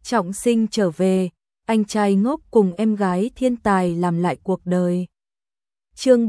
trọng sinh trở về, anh trai ngốc cùng em gái thiên tài làm lại cuộc đời. Chương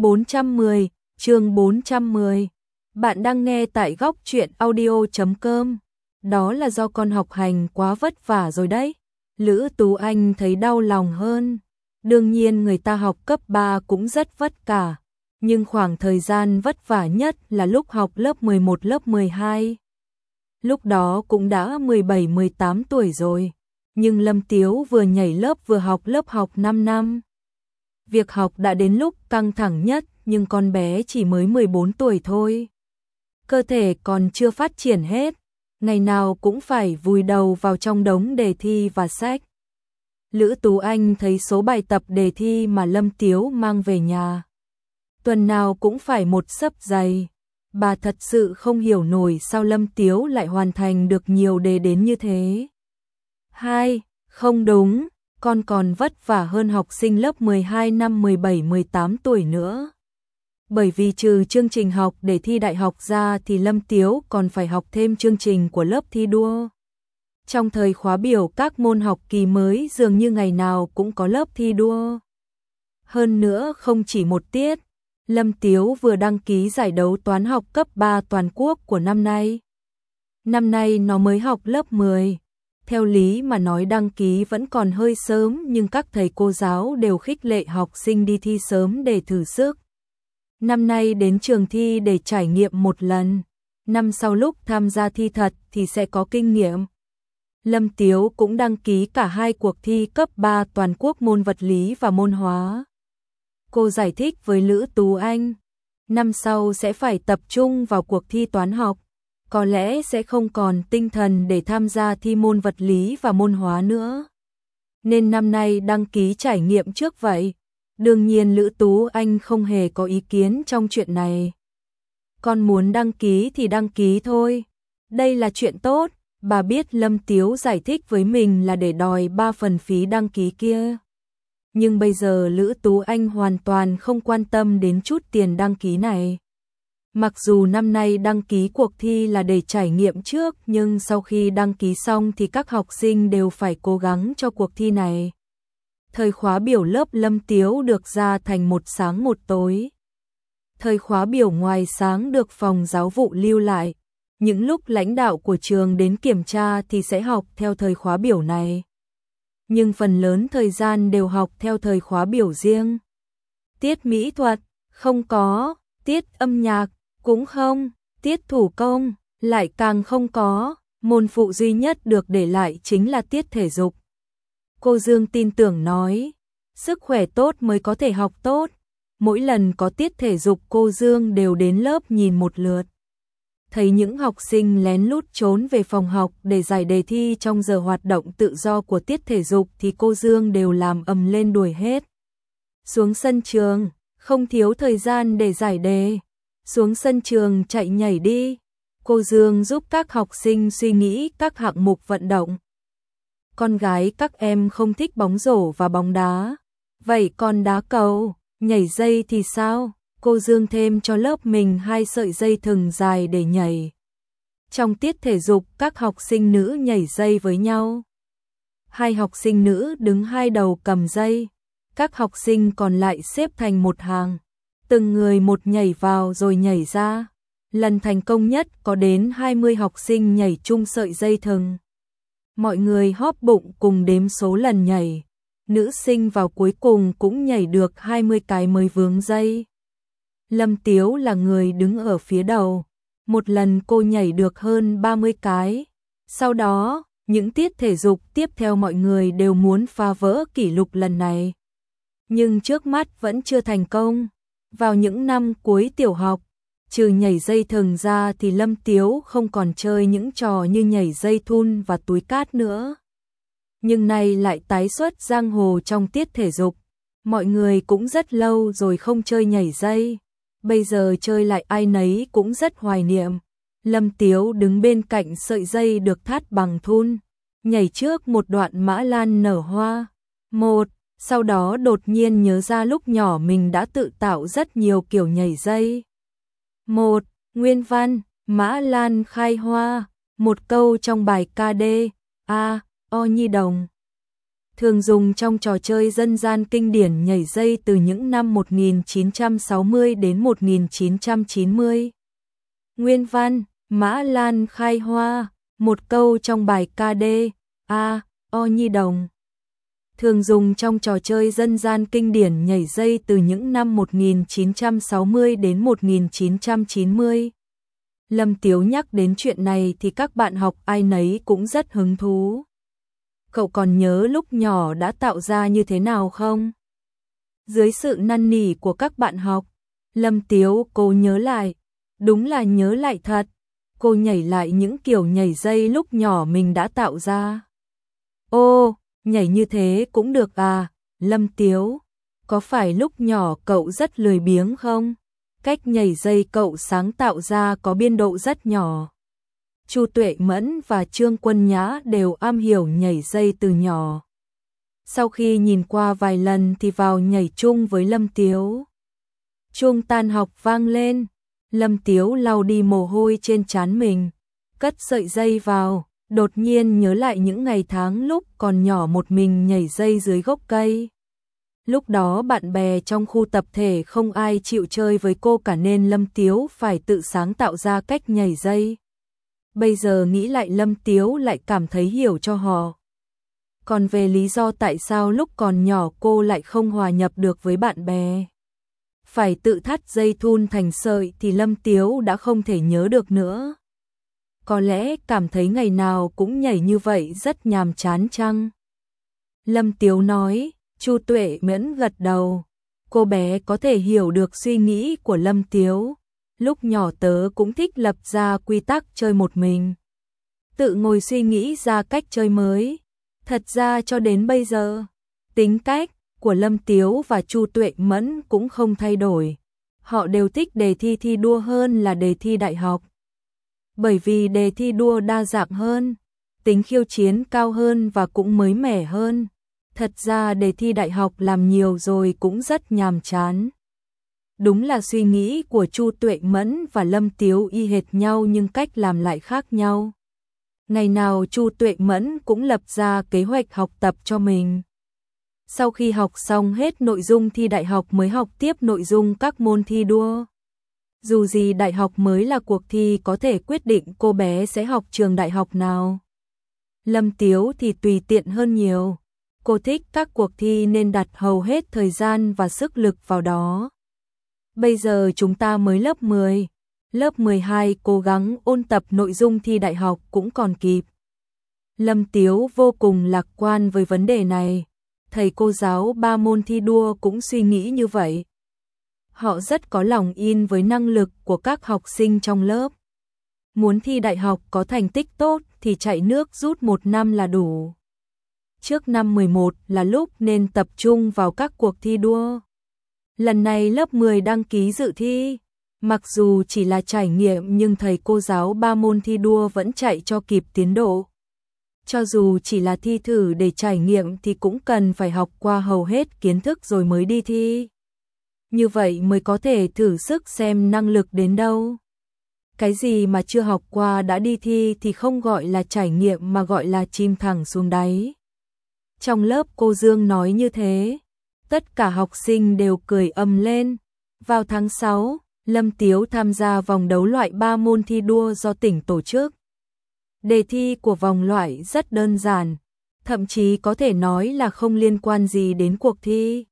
410. Bạn đang nghe tại góc truyện audio.com. Đó là do con học hành quá vất vả rồi đấy. Lữ Tú Anh thấy đau lòng hơn. Đương nhiên người ta học cấp 3 cũng rất vất vả, nhưng khoảng thời gian vất vả nhất là lúc học lớp 11 lớp 12. Lúc đó cũng đã 17-18 tuổi rồi, nhưng Lâm Tiếu vừa nhảy lớp vừa học lớp học 5 năm. Việc học đã đến lúc căng thẳng nhất, nhưng con bé chỉ mới 14 tuổi thôi. Cơ thể còn chưa phát triển hết, ngày nào cũng phải vùi đầu vào trong đống đề thi và sách. Lữ Tú Anh thấy số bài tập đề thi mà Lâm Tiếu mang về nhà, tuần nào cũng phải một xấp dày. Bà thật sự không hiểu nổi sao Lâm Tiếu lại hoàn thành được nhiều đề đến như thế. Không đúng, con còn vất vả hơn học sinh lớp 12 năm 17-18 tuổi nữa. Bởi vì trừ chương trình học để thi đại học ra thì Lâm Tiếu còn phải học thêm chương trình của lớp thi đua. Trong thời khóa biểu các môn học kỳ mới dường như ngày nào cũng có lớp thi đua. Hơn nữa không chỉ một tiết, Lâm Tiếu vừa đăng ký giải đấu toán học cấp 3 toàn quốc của năm nay. Năm nay nó mới học lớp 10. Theo lý mà nói đăng ký vẫn còn hơi sớm, nhưng các thầy cô giáo đều khích lệ học sinh đi thi sớm để thử sức. Năm nay đến trường thi để trải nghiệm một lần, năm sau lúc tham gia thi thật thì sẽ có kinh nghiệm. Lâm Tiếu cũng đăng ký cả hai cuộc thi cấp 3 toàn quốc môn vật lý và môn hóa. Cô giải thích với Lữ Tú Anh, năm sau sẽ phải tập trung vào cuộc thi toán học, có lẽ sẽ không còn tinh thần để tham gia thi môn vật lý và môn hóa nữa. Nên năm nay đăng ký trải nghiệm trước vậy. Đương nhiên Lữ Tú Anh không hề có ý kiến trong chuyện này. Con muốn đăng ký thì đăng ký thôi. Đây là chuyện tốt, bà biết Lâm Tiếu giải thích với mình là để đòi 3 phần phí đăng ký kia. Nhưng bây giờ Lữ Tú Anh hoàn toàn không quan tâm đến chút tiền đăng ký này. Mặc dù năm nay đăng ký cuộc thi là để trải nghiệm trước, nhưng sau khi đăng ký xong thì các học sinh đều phải cố gắng cho cuộc thi này. Thời khóa biểu lớp Lâm Tiếu được ra thành một sáng một tối. Thời khóa biểu ngoài sáng được phòng giáo vụ lưu lại. Những lúc lãnh đạo của trường đến kiểm tra thì sẽ học theo thời khóa biểu này. Nhưng phần lớn thời gian đều học theo thời khóa biểu riêng. Tiết mỹ thuật, không có, tiết âm nhạc, cũng không, tiết thủ công, lại càng không có, môn phụ duy nhất được để lại chính là tiết thể dục. Cô Dương tin tưởng nói, sức khỏe tốt mới có thể học tốt. Mỗi lần có tiết thể dục cô Dương đều đến lớp nhìn một lượt. Thấy những học sinh lén lút trốn về phòng học để giải đề thi trong giờ hoạt động tự do của tiết thể dục thì cô Dương đều làm ầm lên đuổi hết. Xuống sân trường, không thiếu thời gian để giải đề. Xuống sân trường chạy nhảy đi. Cô Dương giúp các học sinh suy nghĩ các hạng mục vận động. Con gái các em không thích bóng rổ và bóng đá. Vậy còn đá cầu, nhảy dây thì sao? Cô Dương thêm cho lớp mình 2 sợi dây thừng dài để nhảy. Trong tiết thể dục, các học sinh nữ nhảy dây với nhau. 2 học sinh nữ đứng 2 đầu cầm dây. Các học sinh còn lại xếp thành một hàng. Từng người một nhảy vào rồi nhảy ra. Lần thành công nhất có đến 20 học sinh nhảy chung sợi dây thừng. Mọi người hóp bụng cùng đếm số lần nhảy. Nữ sinh vào cuối cùng cũng nhảy được 20 cái mới vướng dây. Lâm Tiếu là người đứng ở phía đầu. Một lần cô nhảy được hơn 30 cái. Sau đó, những tiết thể dục tiếp theo mọi người đều muốn phá vỡ kỷ lục lần này. Nhưng trước mắt vẫn chưa thành công. Vào những năm cuối tiểu học, trừ nhảy dây thừng ra thì Lâm Tiếu không còn chơi những trò như nhảy dây thun và túi cát nữa. Nhưng nay lại tái xuất giang hồ trong tiết thể dục. Mọi người cũng rất lâu rồi không chơi nhảy dây. Bây giờ chơi lại ai nấy cũng rất hoài niệm. Lâm Tiếu đứng bên cạnh sợi dây được thắt bằng thun, nhảy trước một đoạn mã lan nở hoa. Sau đó đột nhiên nhớ ra lúc nhỏ mình đã tự tạo rất nhiều kiểu nhảy dây. Nguyên văn, mã lan khai hoa, một câu trong bài KD, O Nhi Đồng. Thường dùng trong trò chơi dân gian kinh điển nhảy dây từ những năm 1960 đến 1990. Nguyên văn, Mã Lan khai hoa, một câu trong bài ca đê, O Nhi Đồng. Thường dùng trong trò chơi dân gian kinh điển nhảy dây từ những năm 1960 đến 1990. Lâm Tiếu nhắc đến chuyện này thì các bạn học ai nấy cũng rất hứng thú. Cậu còn nhớ lúc nhỏ đã tạo ra như thế nào không? Dưới sự năn nỉ của các bạn học, Lâm Tiếu cô nhớ lại, đúng là nhớ lại thật. Cô nhảy lại những kiểu nhảy dây lúc nhỏ mình đã tạo ra. Ô, nhảy như thế cũng được à, Lâm Tiếu, có phải lúc nhỏ cậu rất lười biếng không? Cách nhảy dây cậu sáng tạo ra có biên độ rất nhỏ. Chu Tuệ Mẫn và Trương Quân Nhã đều am hiểu nhảy dây từ nhỏ. Sau khi nhìn qua vài lần thì vào nhảy chung với Lâm Tiếu. Chuông tan học vang lên, Lâm Tiếu lau đi mồ hôi trên trán mình, cất sợi dây vào, đột nhiên nhớ lại những ngày tháng lúc còn nhỏ một mình nhảy dây dưới gốc cây. Lúc đó bạn bè trong khu tập thể không ai chịu chơi với cô cả nên Lâm Tiếu phải tự sáng tạo ra cách nhảy dây. Bây giờ nghĩ lại Lâm Tiếu lại cảm thấy hiểu cho họ. Còn về lý do tại sao lúc còn nhỏ cô lại không hòa nhập được với bạn bè, phải tự thắt dây thun thành sợi thì Lâm Tiếu đã không thể nhớ được nữa. Có lẽ cảm thấy ngày nào cũng nhảy như vậy rất nhàm chán chăng? Lâm Tiếu nói. Chu Tuệ Mẫn gật đầu. Cô bé có thể hiểu được suy nghĩ của Lâm Tiếu. Lúc nhỏ tớ cũng thích lập ra quy tắc chơi một mình, tự ngồi suy nghĩ ra cách chơi mới. Thật ra cho đến bây giờ, tính cách của Lâm Tiếu và Chu Tuệ Mẫn cũng không thay đổi. Họ đều thích đề thi thi đua hơn là đề thi đại học. Bởi vì đề thi đua đa dạng hơn, tính khiêu chiến cao hơn và cũng mới mẻ hơn. Thật ra đề thi đại học làm nhiều rồi cũng rất nhàm chán. Đúng là suy nghĩ của Chu Tuệ Mẫn và Lâm Tiếu y hệt nhau nhưng cách làm lại khác nhau. Ngày nào Chu Tuệ Mẫn cũng lập ra kế hoạch học tập cho mình. Sau khi học xong hết nội dung thi đại học mới học tiếp nội dung các môn thi đua. Dù gì đại học mới là cuộc thi có thể quyết định cô bé sẽ học trường đại học nào. Lâm Tiếu thì tùy tiện hơn nhiều. Cô thích các cuộc thi nên đặt hầu hết thời gian và sức lực vào đó. Bây giờ chúng ta mới lớp 10, lớp 12 cố gắng ôn tập nội dung thi đại học cũng còn kịp. Lâm Tiếu vô cùng lạc quan với vấn đề này. Thầy cô giáo 3 môn thi đua cũng suy nghĩ như vậy. Họ rất có lòng tin với năng lực của các học sinh trong lớp. Muốn thi đại học có thành tích tốt thì chạy nước rút 1 năm là đủ. Trước năm 11 là lúc nên tập trung vào các cuộc thi đua. Lần này lớp 10 đăng ký dự thi. Mặc dù chỉ là trải nghiệm nhưng thầy cô giáo 3 môn thi đua vẫn chạy cho kịp tiến độ. Cho dù chỉ là thi thử để trải nghiệm thì cũng cần phải học qua hầu hết kiến thức rồi mới đi thi. Như vậy mới có thể thử sức xem năng lực đến đâu. Cái gì mà chưa học qua đã đi thi thì không gọi là trải nghiệm mà gọi là chìm thẳng xuống đáy. Trong lớp cô Dương nói như thế, tất cả học sinh đều cười ầm lên. Vào tháng 6, Lâm Tiếu tham gia vòng đấu loại 3 môn thi đua do tỉnh tổ chức. Đề thi của vòng loại rất đơn giản, thậm chí có thể nói là không liên quan gì đến cuộc thi.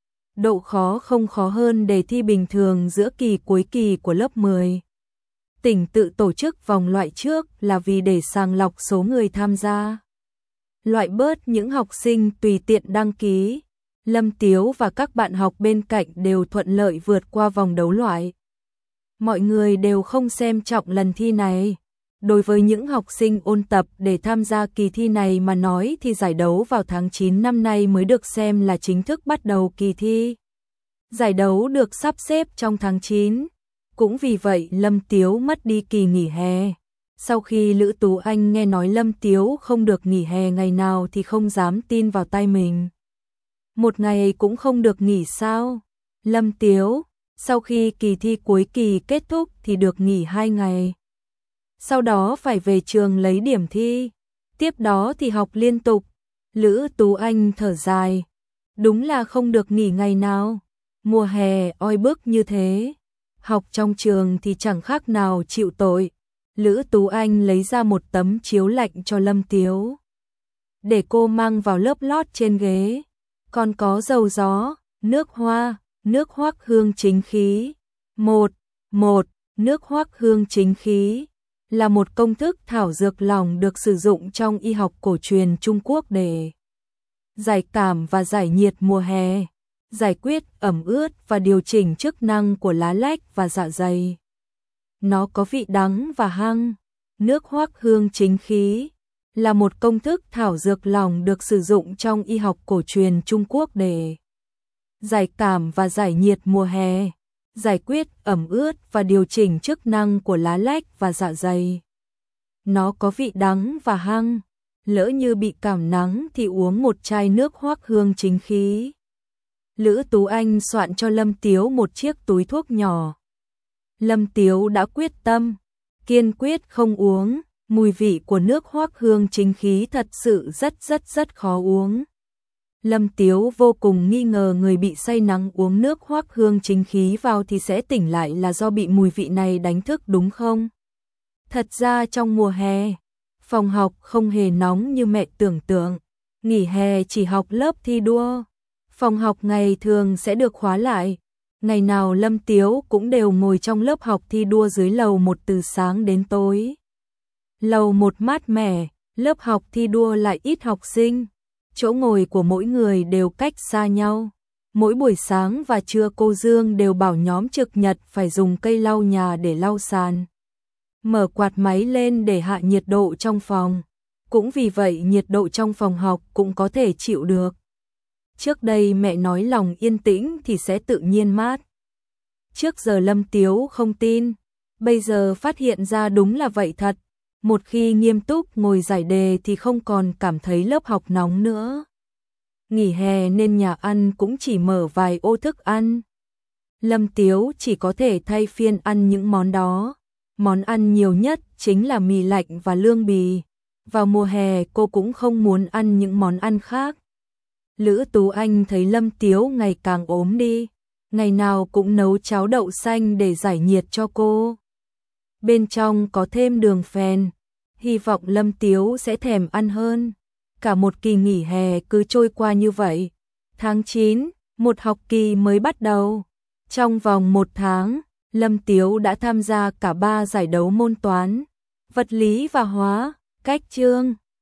Độ khó không khó hơn đề thi bình thường giữa kỳ cuối kỳ của lớp 10. Tỉnh tự tổ chức vòng loại trước là vì để sàng lọc số người tham gia, loại bớt những học sinh tùy tiện đăng ký. Lâm Tiếu và các bạn học bên cạnh đều thuận lợi vượt qua vòng đấu loại. Mọi người đều không xem trọng lần thi này. Đối với những học sinh ôn tập để tham gia kỳ thi này mà nói thì giải đấu vào tháng 9 năm nay mới được xem là chính thức bắt đầu kỳ thi. Giải đấu được sắp xếp trong tháng 9. Cũng vì vậy Lâm Tiếu mất đi kỳ nghỉ hè. Sau khi Lữ Tú Anh nghe nói Lâm Tiếu không được nghỉ hè ngày nào thì không dám tin vào tai mình. Một ngày cũng không được nghỉ sao? Lâm Tiếu, sau khi kỳ thi cuối kỳ kết thúc thì được nghỉ 2 ngày. Sau đó phải về trường lấy điểm thi. Tiếp đó thì học liên tục. Lữ Tú Anh thở dài. Đúng là không được nghỉ ngày nào. Mùa hè oi bức như thế. Học trong trường thì chẳng khác nào chịu tội. Lữ Tú Anh lấy ra một tấm chiếu lạnh cho Lâm Tiếu, để cô mang vào lớp lót trên ghế. Còn có dầu gió, nước hoa, nước hoắc hương chính khí. Một nước hoắc hương chính khí là một công thức thảo dược lỏng được sử dụng trong y học cổ truyền Trung Quốc để giải cảm và giải nhiệt mùa hè, giải quyết ẩm ướt và điều chỉnh chức năng của lá lách và dạ dày. Nó có vị đắng và hăng. Nước hoắc hương chính khí là một công thức thảo dược lỏng được sử dụng trong y học cổ truyền Trung Quốc để giải cảm và giải nhiệt mùa hè, giải quyết ẩm ướt và điều chỉnh chức năng của lá lách và dạ dày. Nó có vị đắng và hăng. Lỡ như bị cảm nắng thì uống một chai nước hoắc hương chính khí. Lữ Tú Anh soạn cho Lâm Tiếu một chiếc túi thuốc nhỏ. Lâm Tiếu đã quyết tâm, kiên quyết không uống. Mùi vị của nước hoắc hương chính khí thật sự rất khó uống. Lâm Tiếu vô cùng nghi ngờ người bị say nắng uống nước hoắc hương chính khí vào thì sẽ tỉnh lại là do bị mùi vị này đánh thức đúng không? Thật ra trong mùa hè, phòng học không hề nóng như mẹ tưởng tượng. Nghỉ hè chỉ học lớp thi đua. Phòng học ngày thường sẽ được khóa lại. Ngày nào Lâm Tiếu cũng đều ngồi trong lớp học thi đua dưới lầu 1 từ sáng đến tối. Lầu 1 mát mẻ, lớp học thi đua lại ít học sinh. Chỗ ngồi của mỗi người đều cách xa nhau. Mỗi buổi sáng và trưa cô Dương đều bảo nhóm trực nhật phải dùng cây lau nhà để lau sàn. Mở quạt máy lên để hạ nhiệt độ trong phòng. Cũng vì vậy nhiệt độ trong phòng học cũng có thể chịu được. Trước đây mẹ nói lòng yên tĩnh thì sẽ tự nhiên mát. Trước giờ Lâm Tiếu không tin, bây giờ phát hiện ra đúng là vậy thật. Một khi nghiêm túc ngồi giải đề thì không còn cảm thấy lớp học nóng nữa. Nghỉ hè nên nhà ăn cũng chỉ mở vài ô thức ăn. Lâm Tiếu chỉ có thể thay phiên ăn những món đó. Món ăn nhiều nhất chính là mì lạnh và lương bì. Vào mùa hè cô cũng không muốn ăn những món ăn khác. Lữ Tú Anh thấy Lâm Tiếu ngày càng ốm đi. Ngày nào cũng nấu cháo đậu xanh để giải nhiệt cho cô. Bên trong có thêm đường phèn. Hy vọng Lâm Tiếu sẽ thèm ăn hơn. Cả một kỳ nghỉ hè cứ trôi qua như vậy. Tháng 9, một học kỳ mới bắt đầu. Trong vòng 1 tháng, Lâm Tiếu đã tham gia cả 3 giải đấu môn toán, vật lý và hóa, cách chương.